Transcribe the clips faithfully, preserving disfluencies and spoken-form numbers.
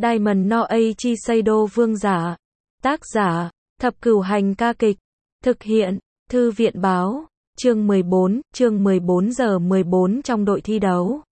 Diamond no Eiichi Seido vương giả. Tác giả, Thập Cửu Hành ca kịch. Thực hiện, Thư viện báo. Chương mười bốn, chương mười bốn giờ mười bốn trong đội thi đấu.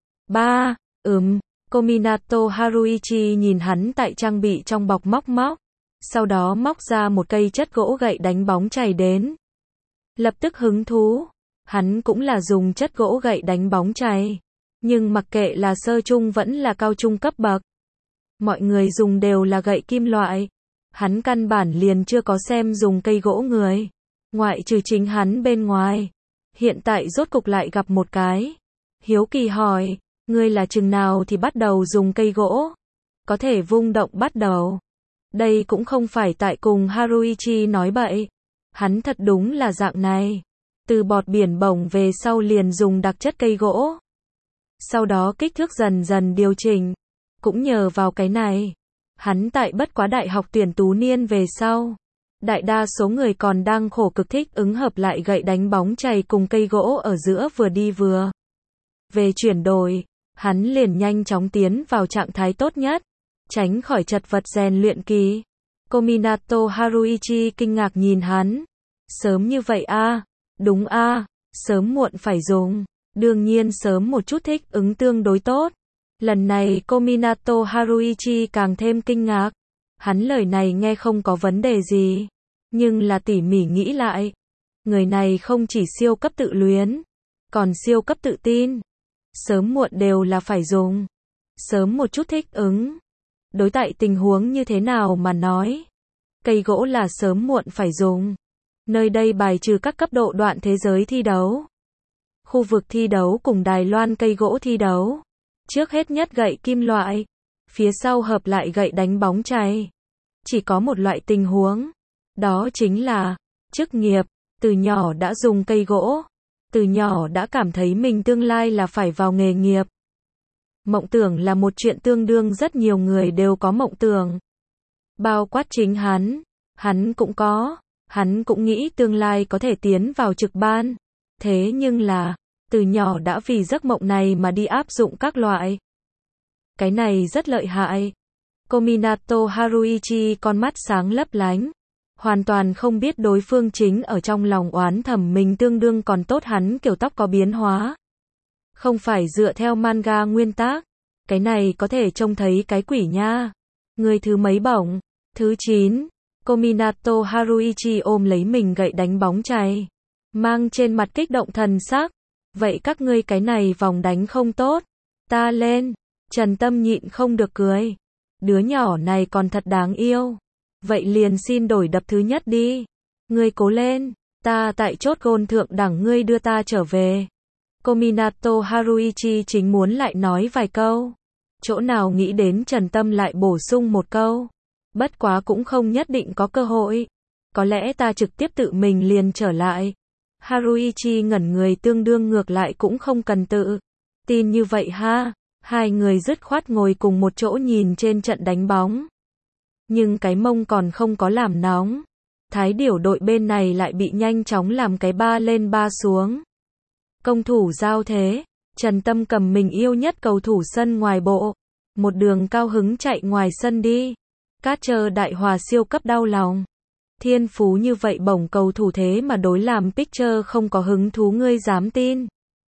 ba. Ừm, Kominato Haruichi nhìn hắn tại trang bị trong bọc móc móc. Sau đó móc ra một cây chất gỗ gậy đánh bóng chày đến. Lập tức hứng thú. Hắn cũng là dùng chất gỗ gậy đánh bóng chày. Nhưng mặc kệ là sơ trung vẫn là cao trung cấp bậc. Mọi người dùng đều là gậy kim loại. Hắn căn bản liền chưa có xem dùng cây gỗ người. Ngoại trừ chính hắn bên ngoài. Hiện tại rốt cục lại gặp một cái. Hiếu kỳ hỏi, ngươi là chừng nào thì bắt đầu dùng cây gỗ? Có thể vung động bắt đầu. Đây cũng không phải tại cùng Haruichi nói bậy. Hắn thật đúng là dạng này. Từ bọt biển bổng về sau liền dùng đặc chất cây gỗ. Sau đó kích thước dần dần điều chỉnh. Cũng nhờ vào cái này. Hắn tại bất quá đại học tuyển tú niên về sau. Đại đa số người còn đang khổ cực thích ứng hợp lại gậy đánh bóng chày cùng cây gỗ ở giữa vừa đi vừa. Về chuyển đổi, hắn liền nhanh chóng tiến vào trạng thái tốt nhất. Tránh khỏi chật vật rèn luyện kỳ. Kominato Haruichi kinh ngạc nhìn hắn. Sớm như vậy a? À? Đúng a, à, sớm muộn phải dùng. Đương nhiên sớm một chút thích ứng tương đối tốt. Lần này Kominato Haruichi càng thêm kinh ngạc. Hắn lời này nghe không có vấn đề gì. Nhưng là tỉ mỉ nghĩ lại. Người này không chỉ siêu cấp tự luyến. Còn siêu cấp tự tin. Sớm muộn đều là phải dùng. Sớm một chút thích ứng. Đối tại tình huống như thế nào mà nói. Cây gỗ là sớm muộn phải dùng. Nơi đây bài trừ các cấp độ đoạn thế giới thi đấu. Khu vực thi đấu cùng Đài Loan cây gỗ thi đấu. Trước hết nhất gậy kim loại. Phía sau hợp lại gậy đánh bóng chày. Chỉ có một loại tình huống. Đó chính là chức nghiệp. Từ nhỏ đã dùng cây gỗ. Từ nhỏ đã cảm thấy mình tương lai là phải vào nghề nghiệp. Mộng tưởng là một chuyện tương đương rất nhiều người đều có mộng tưởng. Bao quát chính hắn. Hắn cũng có. Hắn cũng nghĩ tương lai có thể tiến vào trực ban. Thế nhưng là, từ nhỏ đã vì giấc mộng này mà đi áp dụng các loại. Cái này rất lợi hại. Kominato Haruichi con mắt sáng lấp lánh. Hoàn toàn không biết đối phương chính ở trong lòng oán thầm mình tương đương còn tốt hắn kiểu tóc có biến hóa. Không phải dựa theo manga nguyên tác. Cái này có thể trông thấy cái quỷ nha. Người thứ mấy bổng? Thứ chín. Kominato Haruichi ôm lấy mình gậy đánh bóng chày. Mang trên mặt kích động thần sắc. Vậy các ngươi cái này vòng đánh không tốt. Ta lên. Trần Tâm nhịn không được cười. Đứa nhỏ này còn thật đáng yêu. Vậy liền xin đổi đập thứ nhất đi. Ngươi cố lên. Ta tại chốt gôn thượng đẳng ngươi đưa ta trở về. Kominato Haruichi chính muốn lại nói vài câu. Chỗ nào nghĩ đến Trần Tâm lại bổ sung một câu. Bất quá cũng không nhất định có cơ hội. Có lẽ ta trực tiếp tự mình liền trở lại. Haruichi ngẩn người tương đương ngược lại cũng không cần tự tin như vậy ha. Hai người dứt khoát ngồi cùng một chỗ nhìn trên trận đánh bóng. Nhưng cái mông còn không có làm nóng. Thái điểu đội bên này lại bị nhanh chóng làm cái ba lên ba xuống. Công thủ giao thế. Trần Tâm cầm mình yêu nhất cầu thủ sân ngoài bộ. Một đường cao hứng chạy ngoài sân đi. Cát Trơ đại hòa siêu cấp đau lòng. Thiên phú như vậy bổng cầu thủ thế mà đối làm Picture không có hứng thú ngươi dám tin.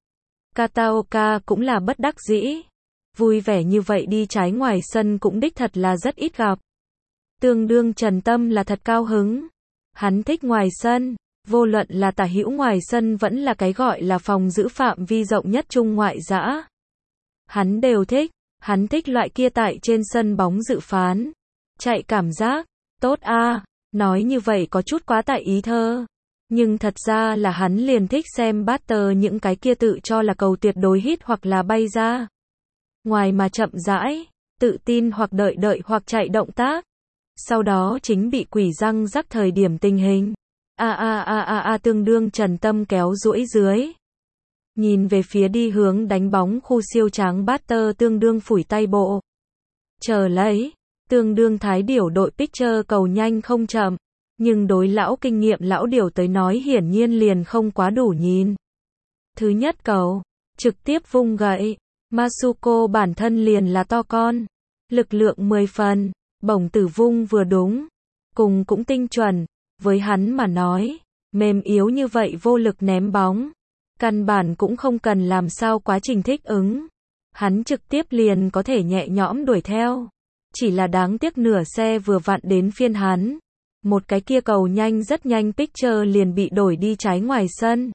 Kataoka cũng là bất đắc dĩ. Vui vẻ như vậy đi trái ngoài sân cũng đích thật là rất ít gặp. Tương đương Trần Tâm là thật cao hứng. Hắn thích ngoài sân. Vô luận là tả hữu ngoài sân vẫn là cái gọi là phòng giữ phạm vi rộng nhất trung ngoại dã. Hắn đều thích. Hắn thích loại kia tại trên sân bóng dự phán. Chạy cảm giác. Tốt a. À. Nói như vậy có chút quá tại ý thơ. Nhưng thật ra là hắn liền thích xem batter những cái kia tự cho là cầu tuyệt đối hit hoặc là bay ra. Ngoài mà chậm rãi, tự tin hoặc đợi đợi hoặc chạy động tác. Sau đó chính bị quỷ răng rắc thời điểm tình hình. A a a a a tương đương Trần Tâm kéo duỗi dưới. Nhìn về phía đi hướng đánh bóng khu siêu tráng batter tương đương phủi tay bộ. Chờ lấy. Tương đương Thái điểu đội Picture cầu nhanh không chậm. Nhưng đối lão kinh nghiệm lão điểu tới nói hiển nhiên liền không quá đủ nhìn. Thứ nhất cầu. Trực tiếp vung gậy. Masuko bản thân liền là to con. Lực lượng mười phần, bổng tử vung vừa đúng, cùng cũng tinh chuẩn, với hắn mà nói, mềm yếu như vậy vô lực ném bóng, căn bản cũng không cần làm sao quá trình thích ứng. Hắn trực tiếp liền có thể nhẹ nhõm đuổi theo. Chỉ là đáng tiếc nửa xe vừa vặn đến phiên hắn. Một cái kia cầu nhanh rất nhanh Picture liền bị đổi đi trái ngoài sân.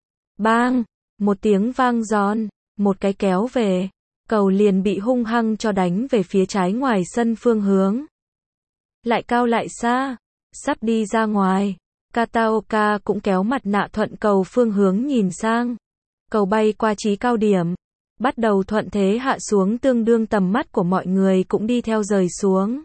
Bang! Một tiếng vang giòn, một cái kéo về. Cầu liền bị hung hăng cho đánh về phía trái ngoài sân phương hướng. Lại cao lại xa, sắp đi ra ngoài. Kataoka cũng kéo mặt nạ thuận cầu phương hướng nhìn sang. Cầu bay qua trí cao điểm. Bắt đầu thuận thế hạ xuống tương đương tầm mắt của mọi người cũng đi theo rời xuống.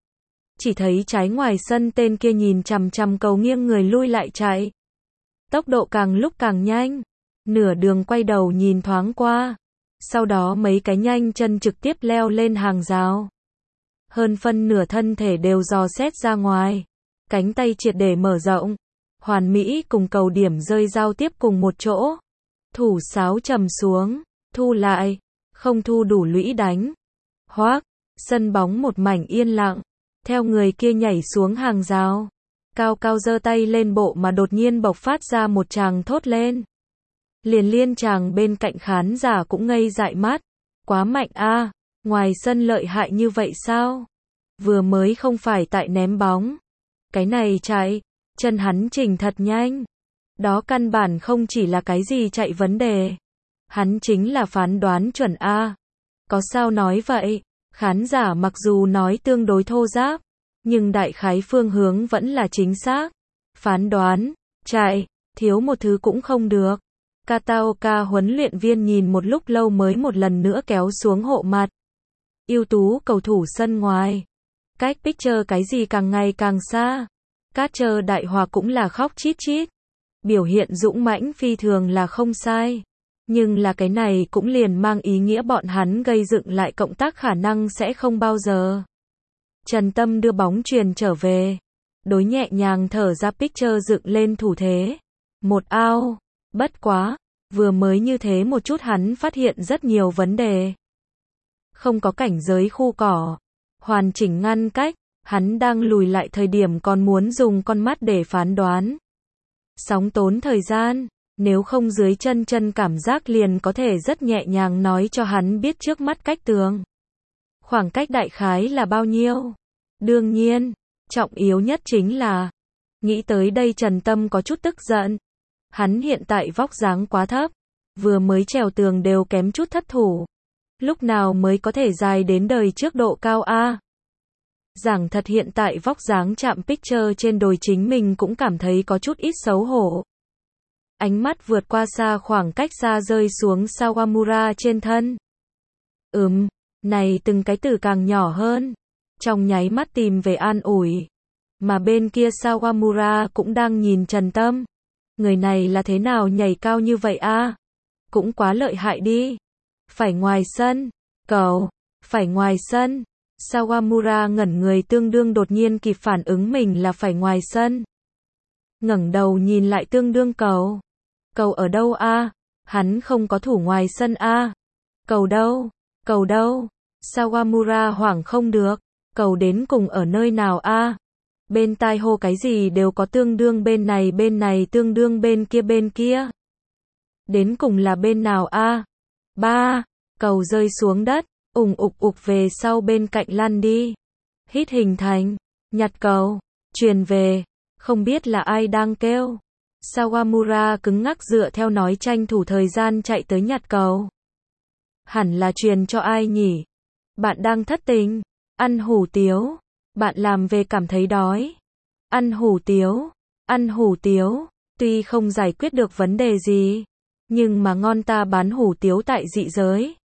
Chỉ thấy trái ngoài sân tên kia nhìn chằm chằm cầu nghiêng người lui lại chạy. Tốc độ càng lúc càng nhanh. Nửa đường quay đầu nhìn thoáng qua. Sau đó mấy cái nhanh chân trực tiếp leo lên hàng rào. Hơn phân nửa thân thể đều dò xét ra ngoài. Cánh tay triệt để mở rộng. Hoàn mỹ cùng cầu điểm rơi giao tiếp cùng một chỗ. Thủ sáo trầm xuống. Thu lại. Không thu đủ lũy đánh. Hoác. Sân bóng một mảnh yên lặng. Theo người kia nhảy xuống hàng rào. Cao cao giơ tay lên bộ mà đột nhiên bộc phát ra một tràng thốt lên. Liền liên chàng bên cạnh khán giả cũng ngây dại mắt. Quá mạnh a, ngoài sân lợi hại như vậy sao? Vừa mới không phải tại ném bóng. Cái này chạy, chân hắn chỉnh thật nhanh. Đó căn bản không chỉ là cái gì chạy vấn đề. Hắn chính là phán đoán chuẩn a. Có sao nói vậy? Khán giả mặc dù nói tương đối thô giáp, nhưng đại khái phương hướng vẫn là chính xác. Phán đoán, chạy, thiếu một thứ cũng không được. Kataoka huấn luyện viên nhìn một lúc lâu mới một lần nữa kéo xuống hộ mặt. Ưu tú cầu thủ sân ngoài. Cách Picture cái gì càng ngày càng xa. Catcher Đại Hòa cũng là khóc chít chít. Biểu hiện dũng mãnh phi thường là không sai. Nhưng là cái này cũng liền mang ý nghĩa bọn hắn gây dựng lại cộng tác khả năng sẽ không bao giờ. Trần Tâm đưa bóng truyền trở về. Đối nhẹ nhàng thở ra Picture dựng lên thủ thế. Một ao. Bất quá. Vừa mới như thế một chút hắn phát hiện rất nhiều vấn đề. Không có cảnh giới khu cỏ. Hoàn chỉnh ngăn cách. Hắn đang lùi lại thời điểm còn muốn dùng con mắt để phán đoán. Sóng tốn thời gian. Nếu không dưới chân chân cảm giác liền có thể rất nhẹ nhàng nói cho hắn biết trước mắt cách tường. Khoảng cách đại khái là bao nhiêu? Đương nhiên, trọng yếu nhất chính là, nghĩ tới đây Trần Tâm có chút tức giận. Hắn hiện tại vóc dáng quá thấp, vừa mới trèo tường đều kém chút thất thủ. Lúc nào mới có thể dài đến đời trước độ cao a? Giảng thật hiện tại vóc dáng chạm Picture trên đồi chính mình cũng cảm thấy có chút ít xấu hổ. Ánh mắt vượt qua xa khoảng cách xa rơi xuống Sawamura trên thân. Ừm, này từng cái từ càng nhỏ hơn. Trong nháy mắt tìm về an ủi. Mà bên kia Sawamura cũng đang nhìn Trần Tâm. Người này là thế nào nhảy cao như vậy a? Cũng quá lợi hại đi. Phải ngoài sân. Cầu. Phải ngoài sân. Sawamura ngẩn người tương đương đột nhiên kịp phản ứng mình là phải ngoài sân. Ngẩng đầu nhìn lại tương đương cầu. Cầu ở đâu a? Hắn không có thủ ngoài sân a. Cầu đâu? Cầu đâu? Sawamura hoảng không được. Cầu đến cùng ở nơi nào a? Bên tai hô cái gì đều có tương đương bên này bên này tương đương bên kia bên kia. Đến cùng là bên nào a? Ba. Cầu rơi xuống đất, ùng ục ục về sau bên cạnh lăn đi. Hít hình thành, nhặt cầu, truyền về, không biết là ai đang kêu. Sawamura cứng ngắc dựa theo nói tranh thủ thời gian chạy tới nhặt cầu. Hẳn là truyền cho ai nhỉ? Bạn đang thất tình, ăn hủ tiếu, bạn làm về cảm thấy đói. Ăn hủ tiếu, ăn hủ tiếu, tuy không giải quyết được vấn đề gì, nhưng mà ngon ta bán hủ tiếu tại dị giới.